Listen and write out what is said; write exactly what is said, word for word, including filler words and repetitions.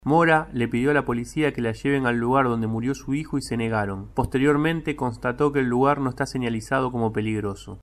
Mora le pidió a la policía que la lleven al lugar donde murió su hijo y se negaron. Posteriormente constató que el lugar no está señalizado como peligroso.